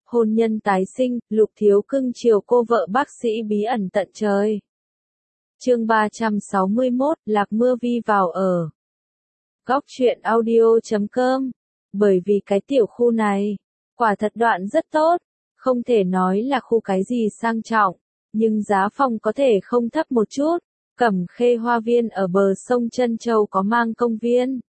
Hôn nhân tái sinh, Lục Thiếu cưng chiều cô vợ bác sĩ bí ẩn tận trời. Chương 361, Lạc Mưa Vi vào ở. Góc truyện audio.com. Bởi vì cái tiểu khu này, quả thật đoạn rất tốt, không thể nói là khu cái gì sang trọng, nhưng giá phòng có thể không thấp một chút. Cẩm Khê Hoa Viên ở bờ sông Trân Châu có mang công viên.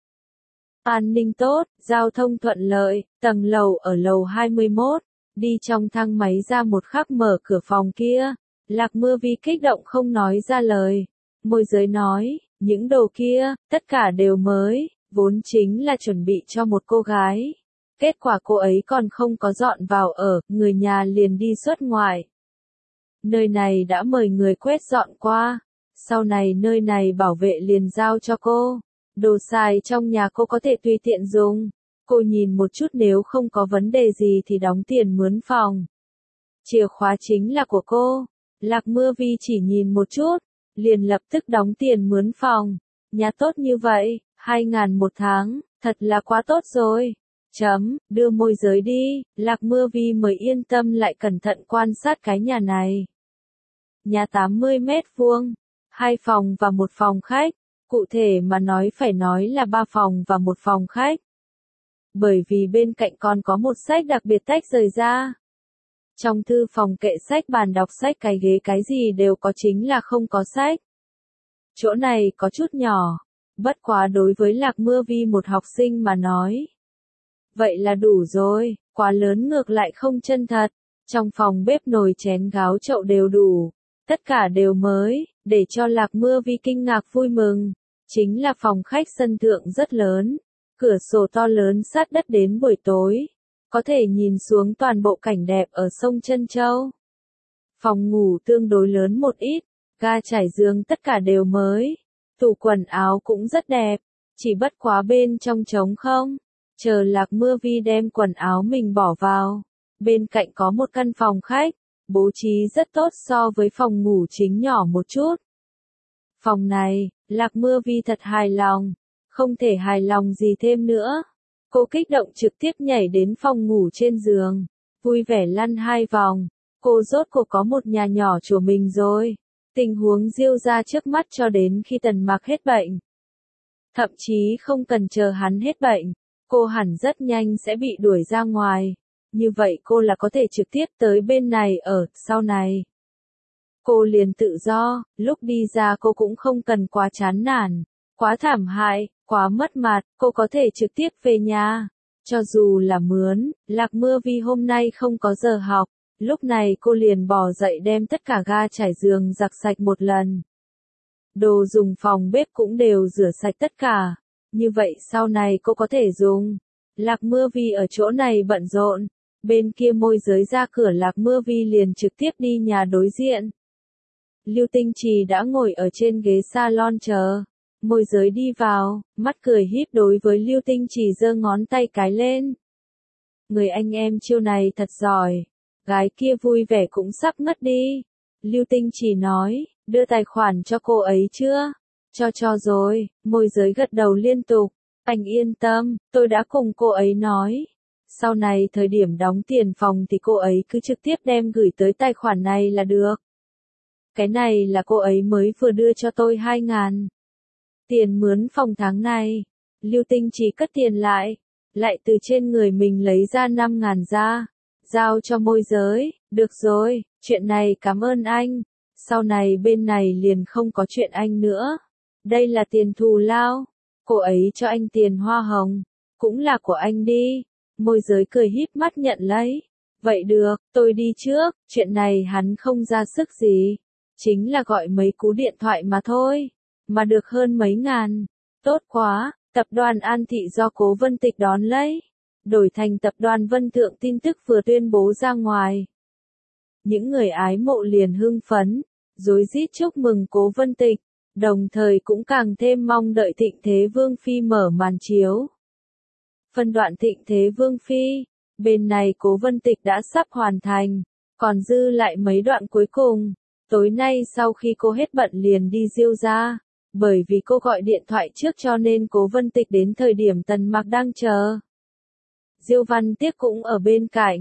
An ninh tốt, giao thông thuận lợi, tầng lầu ở lầu 21, đi trong thang máy ra một khắc mở cửa phòng kia. Lạc Mưa Vi kích động không nói ra lời. Môi giới nói, những đồ kia, tất cả đều mới, vốn chính là chuẩn bị cho một cô gái. Kết quả cô ấy còn không có dọn vào ở, người nhà liền đi xuất ngoại. Nơi này đã mời người quét dọn qua, sau này nơi này bảo vệ liền giao cho cô. Đồ xài trong nhà cô có thể tùy tiện dùng. Cô nhìn một chút nếu không có vấn đề gì thì đóng tiền mướn phòng. Chìa khóa chính là của cô. Lạc Mưa Vi chỉ nhìn một chút, liền lập tức đóng tiền mướn phòng. Nhà tốt như vậy, 2.000 một tháng, thật là quá tốt rồi. Đưa môi giới đi, Lạc Mưa Vi mới yên tâm lại cẩn thận quan sát cái nhà này. Nhà 80 mét vuông, 2 phòng và 1 phòng khách, cụ thể mà nói phải nói là 3 phòng và 1 phòng khách. Bởi vì bên cạnh còn có một sách đặc biệt tách rời ra. Trong thư phòng kệ sách bàn đọc sách cái ghế cái gì đều có chính là không có sách. Chỗ này có chút nhỏ, bất quá đối với Lạc Mưa Vi một học sinh mà nói. Vậy là đủ rồi, quá lớn ngược lại không chân thật. Trong phòng bếp nồi chén gáo chậu đều đủ, tất cả đều mới, để cho Lạc Mưa Vi kinh ngạc vui mừng. Chính là phòng khách sân thượng rất lớn, cửa sổ to lớn sát đất đến buổi tối. Có thể nhìn xuống toàn bộ cảnh đẹp ở sông Trân Châu. Phòng ngủ tương đối lớn một ít, ga trải giường tất cả đều mới. Tủ quần áo cũng rất đẹp, chỉ bất quá bên trong trống không. Chờ Lạc Mưa Vi đem quần áo mình bỏ vào. Bên cạnh có một căn phòng khách, bố trí rất tốt so với phòng ngủ chính nhỏ một chút. Phòng này, Lạc Mưa Vi thật hài lòng, không thể hài lòng gì thêm nữa. Cô kích động trực tiếp nhảy đến phòng ngủ trên giường, vui vẻ lăn 2 vòng. Cô rốt cuộc có một nhà nhỏ của mình rồi. Tình huống diêu ra trước mắt cho đến khi Tần Mặc hết bệnh. Thậm chí không cần chờ hắn hết bệnh, cô hẳn rất nhanh sẽ bị đuổi ra ngoài. Như vậy cô là có thể trực tiếp tới bên này ở sau này. Cô liền tự do, lúc đi ra cô cũng không cần quá chán nản, quá thảm hại, quá mất mặt, cô có thể trực tiếp về nhà. Cho dù là mướn, Lạc Mưa Vi hôm nay không có giờ học, lúc này cô liền bò dậy đem tất cả ga trải giường giặt sạch một lần. Đồ dùng phòng bếp cũng đều rửa sạch tất cả, như vậy sau này cô có thể dùng. Lạc Mưa Vi ở chỗ này bận rộn, bên kia môi giới ra cửa Lạc Mưa Vi liền trực tiếp đi nhà đối diện. Lưu Tinh Trì đã ngồi ở trên ghế salon chờ. Môi giới đi vào, mắt cười híp đối với Lưu Tinh Trì giơ ngón tay cái lên. Người anh em chiêu này thật giỏi. Gái kia vui vẻ cũng sắp ngất đi. Lưu Tinh Trì nói, đưa tài khoản cho cô ấy chưa? Cho rồi, môi giới gật đầu liên tục. Anh yên tâm, tôi đã cùng cô ấy nói. Sau này thời điểm đóng tiền phòng thì cô ấy cứ trực tiếp đem gửi tới tài khoản này là được. Cái này là cô ấy mới vừa đưa cho tôi 2.000. Tiền mướn phòng tháng này. Lưu Tinh Trì cất tiền lại từ trên người mình lấy ra 5.000 ra, giao cho môi giới. Được rồi, chuyện này cảm ơn anh. Sau này bên này liền không có chuyện anh nữa. Đây là tiền thù lao. Cô ấy cho anh tiền hoa hồng, cũng là của anh đi. Môi giới cười híp mắt nhận lấy. Vậy được, tôi đi trước, chuyện này hắn không ra sức gì. Chính là gọi mấy cú điện thoại mà thôi. Mà được hơn mấy ngàn. Tốt quá, tập đoàn An Thị do Cố Vân Tịch đón lấy. Đổi thành tập đoàn Vân Thượng tin tức vừa tuyên bố ra ngoài. Những người ái mộ liền hưng phấn, rối rít chúc mừng Cố Vân Tịch, đồng thời cũng càng thêm mong đợi Thịnh Thế Vương Phi mở màn chiếu. Phân đoạn Thịnh Thế Vương Phi, bên này Cố Vân Tịch đã sắp hoàn thành, còn dư lại mấy đoạn cuối cùng. Tối nay sau khi cô hết bận liền đi diêu ra, bởi vì cô gọi điện thoại trước cho nên Cố Vân Tịch đến thời điểm Tần Mặc đang chờ. Diêu Văn Tiếc cũng ở bên cạnh,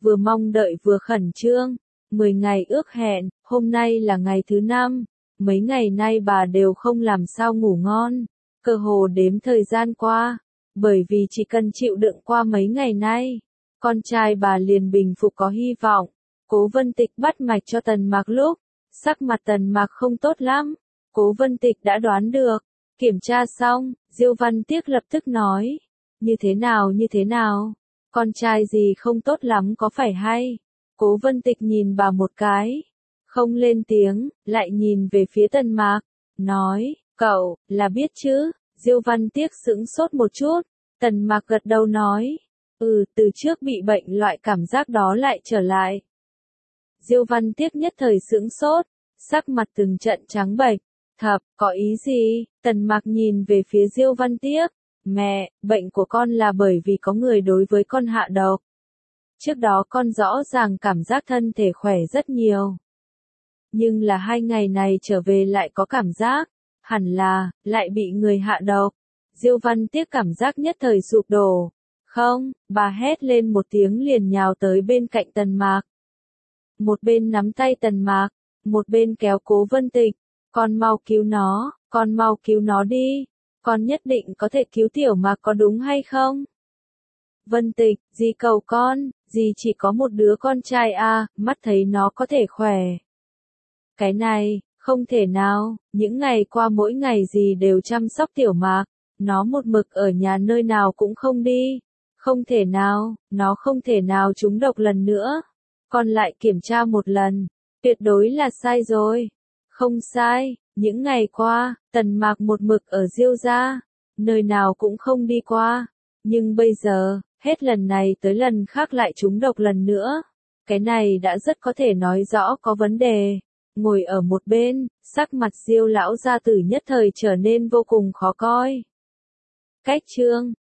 vừa mong đợi vừa khẩn trương. 10 ngày ước hẹn, hôm nay là ngày thứ 5, mấy ngày nay bà đều không làm sao ngủ ngon, cơ hồ đếm thời gian qua, bởi vì chỉ cần chịu đựng qua mấy ngày nay, con trai bà liền bình phục có hy vọng. Cố Vân Tịch bắt mạch cho Tần Mạc lúc, sắc mặt Tần Mạc không tốt lắm, Cố Vân Tịch đã đoán được, kiểm tra xong, Diêu Văn Tiếc lập tức nói, như thế nào, con trai gì không tốt lắm có phải hay? Cố Vân Tịch nhìn bà một cái, không lên tiếng, lại nhìn về phía Tần Mạc, nói, cậu, là biết chứ, Diêu Văn Tiếc sững sốt một chút, Tần Mạc gật đầu nói, từ trước bị bệnh loại cảm giác đó lại trở lại. Diêu Văn Tiếc nhất thời sững sốt, sắc mặt từng trận trắng bệch, thập, có ý gì? Tần Mạc nhìn về phía Diêu Văn Tiếc, mẹ, bệnh của con là bởi vì có người đối với con hạ độc. Trước đó con rõ ràng cảm giác thân thể khỏe rất nhiều. Nhưng là 2 ngày này trở về lại có cảm giác, hẳn là, lại bị người hạ độc. Diêu Văn Tiếc cảm giác nhất thời sụp đổ. Không, bà hét lên một tiếng liền nhào tới bên cạnh Tần Mạc. Một bên nắm tay Tần Mạc, một bên kéo Cố Vân Tịch. Con mau cứu nó đi. Con nhất định có thể cứu Tiểu Mạc có đúng hay không? Vân Tịch, dì cầu con, dì chỉ có một đứa con trai à, mắt thấy nó có thể khỏe. Cái này, không thể nào, những ngày qua mỗi ngày dì đều chăm sóc Tiểu Mạc, nó một mực ở nhà nơi nào cũng không đi. Không thể nào, nó không thể nào trúng độc lần nữa. Con lại kiểm tra một lần, tuyệt đối là sai rồi. Không sai, những ngày qua, Tần Mạc một mực ở Diêu gia, nơi nào cũng không đi qua. Nhưng bây giờ, hết lần này tới lần khác lại trúng độc lần nữa. Cái này đã rất có thể nói rõ có vấn đề. Ngồi ở một bên, sắc mặt Diêu lão gia tử nhất thời trở nên vô cùng khó coi. Cách chương